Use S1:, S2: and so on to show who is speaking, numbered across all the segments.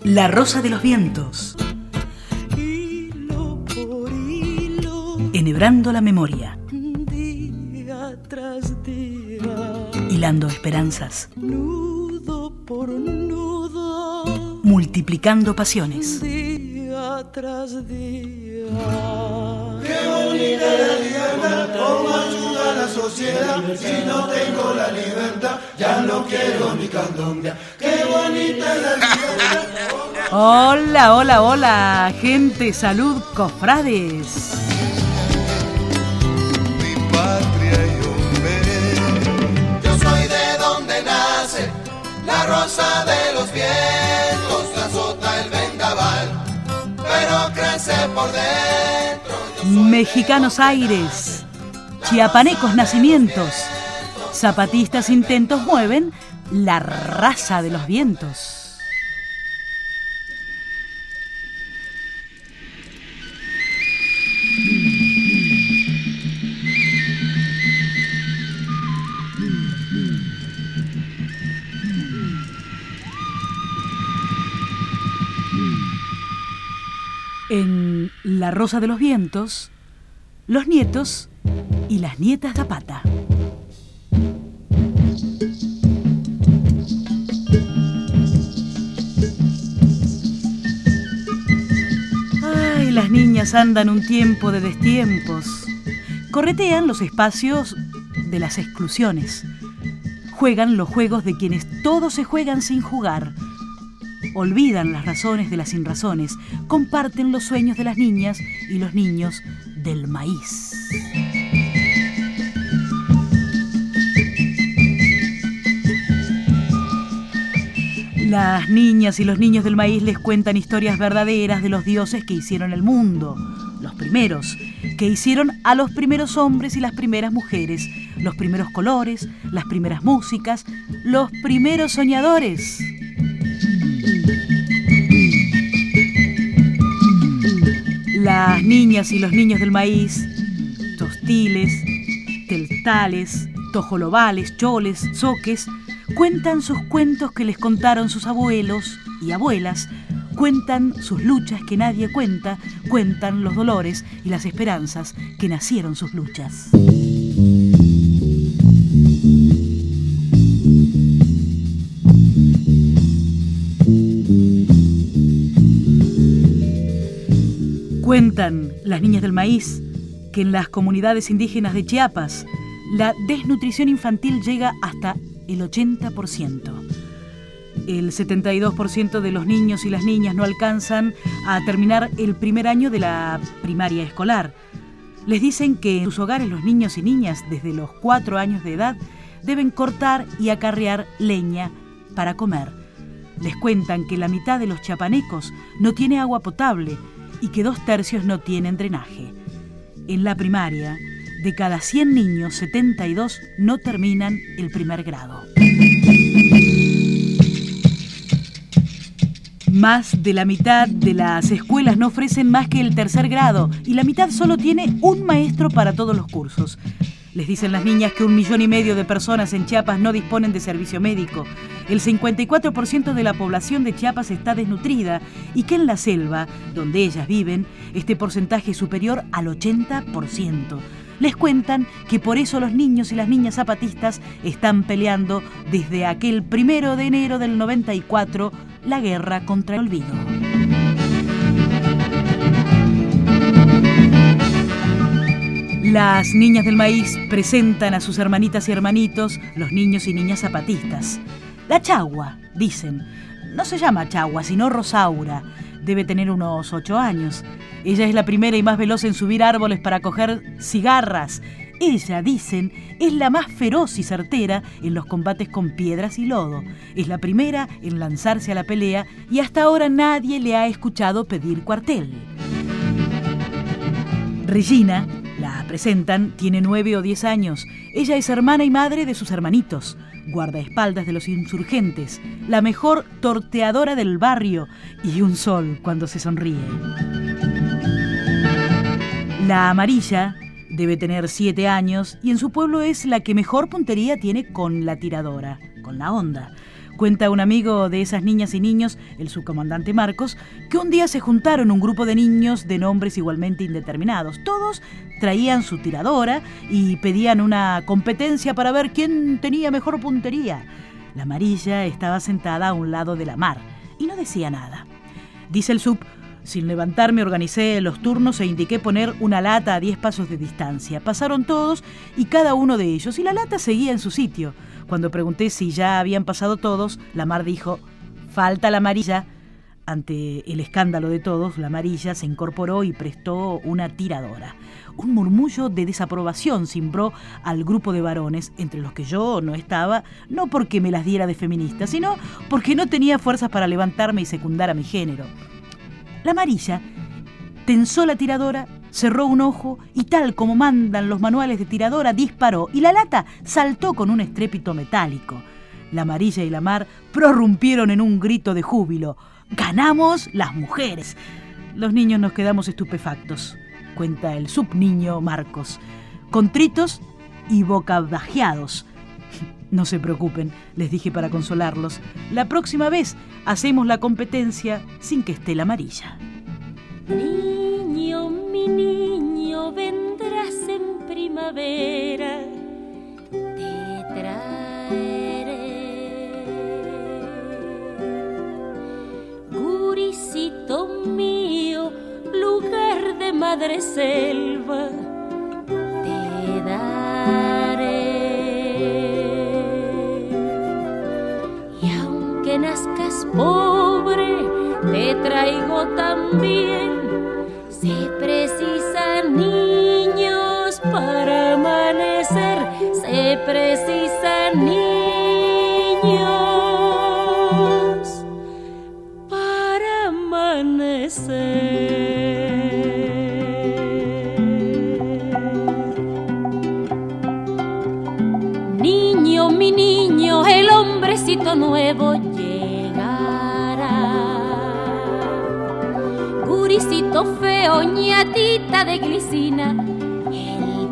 S1: La Rosa de los Vientos. Enhebrando la memoria.
S2: Día tras día.
S1: Hilando esperanzas.
S2: Nudo por nudo.
S1: Multiplicando pasiones.
S2: Día tras día.
S3: Qué bonita la libertad, cómo ayuda a la sociedad. Si no tengo la libertad, ya no quiero ni candombe. Qué bonita la libertad.
S1: Hola, hola, hola, gente, salud, cofrades.
S4: Mi patria y hombre.
S3: Yo soy de donde nace la rosa de los vientos, la azota el vendaval, pero crece por dentro.
S1: Mexicanos aires, chiapanecos nacimientos, zapatistas intentos mueven la raza de los vientos. En La Rosa de los Vientos, los nietos y las nietas de Pata. Ay, las niñas andan un tiempo de destiempos. Corretean los espacios de las exclusiones. Juegan los juegos de quienes todos se juegan sin jugar. Olvidan las razones de las sinrazones, comparten los sueños de las niñas y los niños del maíz. Las niñas y los niños del maíz les cuentan historias verdaderas de los dioses que hicieron el mundo, los primeros, que hicieron a los primeros hombres y las primeras mujeres, los primeros colores, las primeras músicas, los primeros soñadores. Las niñas y los niños del maíz, tostiles, teltales, tojolobales, choles, zoques, cuentan sus cuentos que les contaron sus abuelos y abuelas, cuentan sus luchas que nadie cuenta, cuentan los dolores y las esperanzas que nacieron sus luchas. Cuentan las niñas del maíz que en las comunidades indígenas de Chiapas la desnutrición infantil llega hasta el 80%. El 72% de los niños y las niñas no alcanzan a terminar el primer año de la primaria escolar. Les dicen que en sus hogares los niños y niñas desde los 4 años de edad deben cortar y acarrear leña para comer. Les cuentan que la mitad de los chiapanecos no tiene agua potable y que 2/3 no tienen drenaje. En la primaria, de cada 100 niños, 72 no terminan el primer grado. Más de la mitad de las escuelas no ofrecen más que el 3er grado y la mitad solo tiene un maestro para todos los cursos. Les dicen las niñas que 1,5 millones de personas en Chiapas no disponen de servicio médico. El 54% de la población de Chiapas está desnutrida y que en la selva, donde ellas viven, este porcentaje es superior al 80%. Les cuentan que por eso los niños y las niñas zapatistas están peleando desde aquel 1 de enero del 94 la guerra contra el olvido. Las niñas del maíz presentan a sus hermanitas y hermanitos, los niños y niñas zapatistas. La chagua, dicen, no se llama chagua, sino Rosaura. Debe tener unos 8 años. Ella es la primera y más veloz en subir árboles para coger cigarras. Ella, dicen, es la más feroz y certera en los combates con piedras y lodo. Es la primera en lanzarse a la pelea y hasta ahora nadie le ha escuchado pedir cuartel. Regina, la presentan, tiene 9 o 10 años. Ella es hermana y madre de sus hermanitos, guardaespaldas de los insurgentes, la mejor torteadora del barrio y un sol cuando se sonríe. La amarilla debe tener 7 años y en su pueblo es la que mejor puntería tiene con la tiradora, con la honda. Cuenta un amigo de esas niñas y niños, el subcomandante Marcos, que un día se juntaron un grupo de niños de nombres igualmente indeterminados. Todos traían su tiradora y pedían una competencia para ver quién tenía mejor puntería. La amarilla estaba sentada a un lado de la Mar y no decía nada. Dice el sub: sin levantarme organicé los turnos e indiqué poner una lata a 10 pasos de distancia. Pasaron todos y cada uno de ellos, y la lata seguía en su sitio. Cuando pregunté si ya habían pasado todos, la Mar dijo: falta la amarilla. Ante el escándalo de todos, la amarilla se incorporó y prestó una tiradora. Un murmullo de desaprobación cimbró al grupo de varones, entre los que yo no estaba, no porque me las diera de feminista, sino porque no tenía fuerzas para levantarme y secundar a mi género. La amarilla tensó la tiradora, cerró un ojo y, tal como mandan los manuales de tiradora, disparó y la lata saltó con un estrépito metálico. La amarilla y la Mar prorrumpieron en un grito de júbilo. ¡Ganamos las mujeres! Los niños nos quedamos estupefactos, cuenta el subniño Marcos, contritos y bocabajeados. No se preocupen, les dije para consolarlos. La próxima vez hacemos la competencia sin que esté la amarilla.
S5: Niño, mi niño, vendrás en primavera, te traeré. Gurisito mío, lugar de madre selva, te daré. Y aunque nazcas pobre, te traigo también. Se precisan niños para amanecer, se precisan niños para amanecer. Niño, mi niño, el hombrecito nuevo gurisito feo, ñatita de glicina, él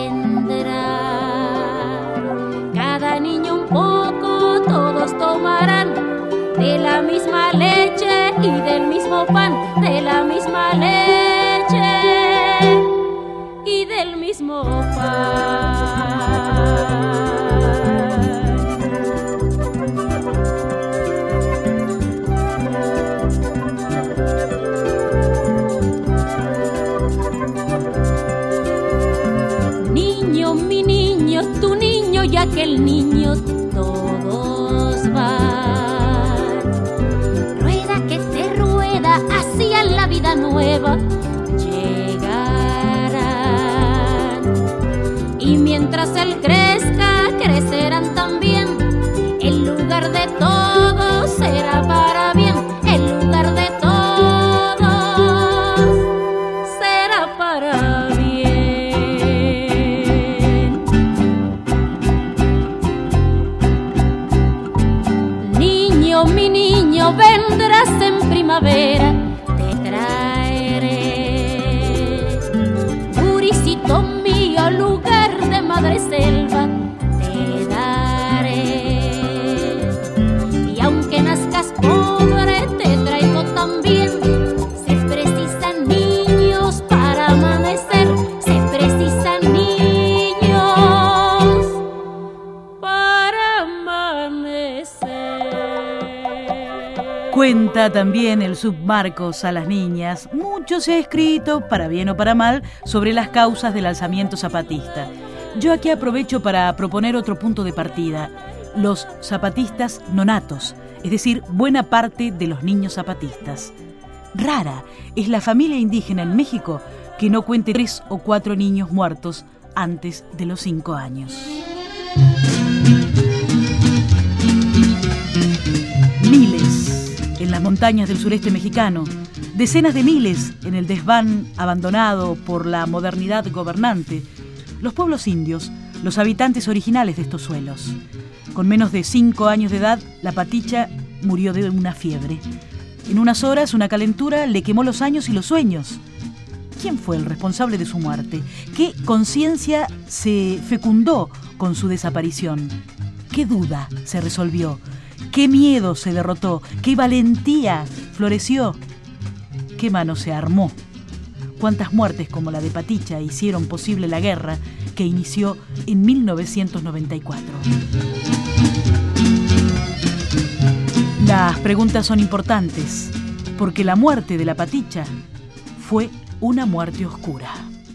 S5: tendrá. Cada niño un poco, todos tomarán de la misma leche y del mismo pan, de la misma leche y del mismo pan. Tu niño y aquel niño, todos van. Rueda que te rueda hacia la vida nueva, llegarán. Y mientras él crezca, crecerán también. El lugar de todos será para bien. El lugar de todos será para bien. Mi niño, vendrás en primavera, te traeré. Gurisito mío, lugar de madre selva, te daré. Y aunque nazcas pobre, te traigo también. Se precisan niños para amanecer, se precisan niños para amanecer.
S1: Cuenta también el submarcos a las niñas. Mucho se ha escrito, para bien o para mal, sobre las causas del alzamiento zapatista. Yo aquí aprovecho para proponer otro punto de partida: los zapatistas nonatos, es decir, buena parte de los niños zapatistas. Rara es la familia indígena en México que no cuente 3 o 4 niños muertos antes de los 5 años. Miles en las montañas del sureste mexicano, decenas de miles en el desván abandonado por la modernidad gobernante, los pueblos indios, los habitantes originales de estos suelos. Con menos de 5 años de edad, la Paticha murió de una fiebre. En unas horas, una calentura le quemó los años y los sueños. ¿Quién fue el responsable de su muerte? ¿Qué conciencia se fecundó con su desaparición? ¿Qué duda se resolvió? qué miedo se derrotó, qué valentía floreció, qué mano se armó. Cuántas muertes como la de Paticha hicieron posible la guerra que inició en 1994. Las preguntas son importantes, porque la muerte de la Paticha fue una muerte oscura.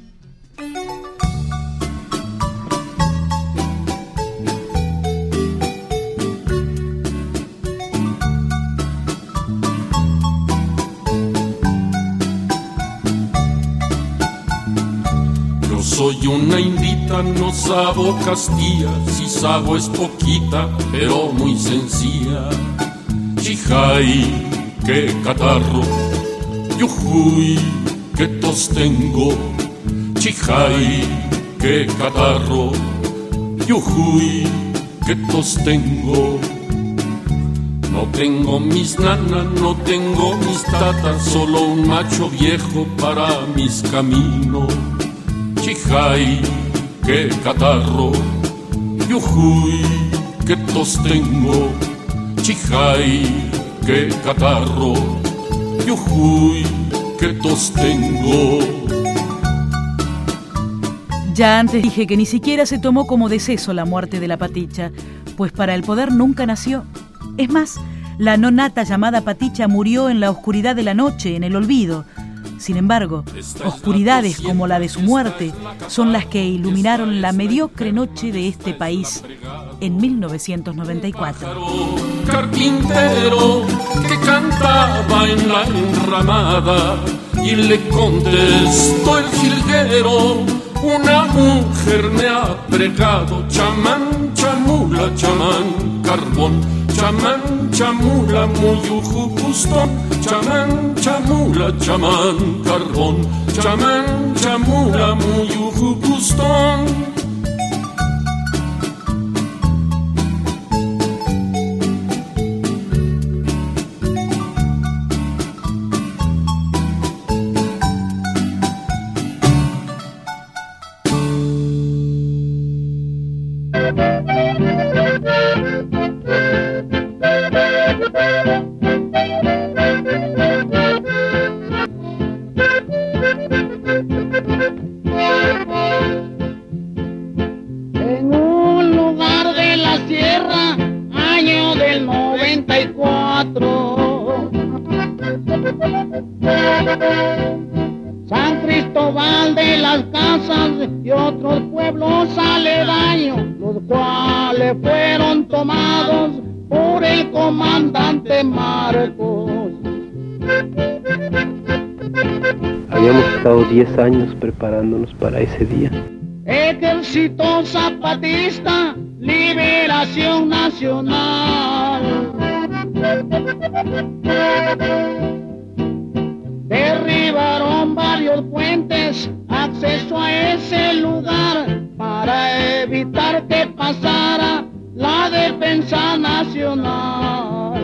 S6: Soy una indita, no sabo Castilla, si sabo es poquita, pero muy sencilla. Chijay, qué catarro, yujuy, qué tos tengo. Chijay, qué catarro, yujuy, qué tos tengo. No tengo mis nanas, no tengo mis tatas, solo un macho viejo para mis caminos. Chijay, qué catarro, yujuy, qué tos tengo. Chijay, qué catarro, yujuy, qué tos tengo.
S1: Ya antes dije que ni siquiera se tomó como deceso la muerte de la Paticha, pues para el poder nunca nació. Es más, la no nata llamada Paticha murió en la oscuridad de la noche, en el olvido. Sin embargo, oscuridades como la de su muerte son las que iluminaron la mediocre noche de este país en 1994.
S6: Carpintero que cantaba en la enramada y le contestó el jilguero: una mujer me ha pregado, chamán, chamula, chamán, carbón, chamán, chamula, muyuju, custón, chamán, chamula, chamán, carbón, chamán, chamula, muyuju, custón.
S7: En un lugar de la sierra, año del 94, San Cristóbal de las Casas y otros pueblos aledaños, los cuales fueron tomados por el comandante Marcos.
S8: Habíamos estado 10 años preparándonos para ese día.
S7: Ejército Zapatista, Liberación Nacional. Derribaron varios puentes, acceso a ese lugar, para evitar que pasara la defensa nacional.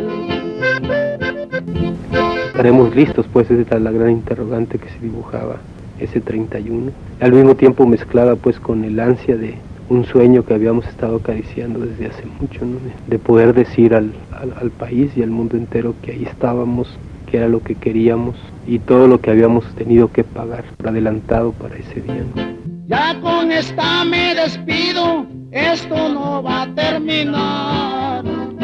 S8: Estaremos listos, pues, esa era la gran interrogante que se dibujaba ese 31. Al mismo tiempo mezclada, pues, con el ansia de un sueño que habíamos estado acariciando desde hace mucho, ¿no? De poder decir al país y al mundo entero que ahí estábamos, que era lo que queríamos y todo lo que habíamos tenido que pagar por adelantado para ese día, ¿no?
S7: Ya con esta me despido, esto no va a terminar.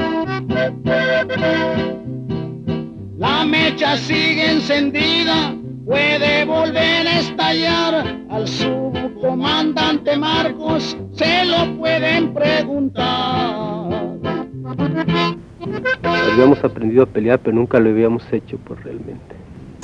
S7: La mecha sigue encendida, puede volver a estallar. Al subcomandante Marcos se lo pueden preguntar.
S8: Habíamos aprendido a pelear, pero nunca lo habíamos hecho, pues, realmente.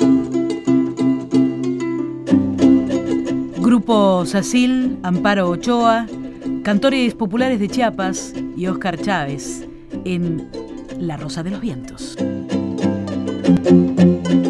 S1: Grupo Sacil, Amparo Ochoa, cantores populares de Chiapas y Óscar Chávez en La Rosa de los Vientos.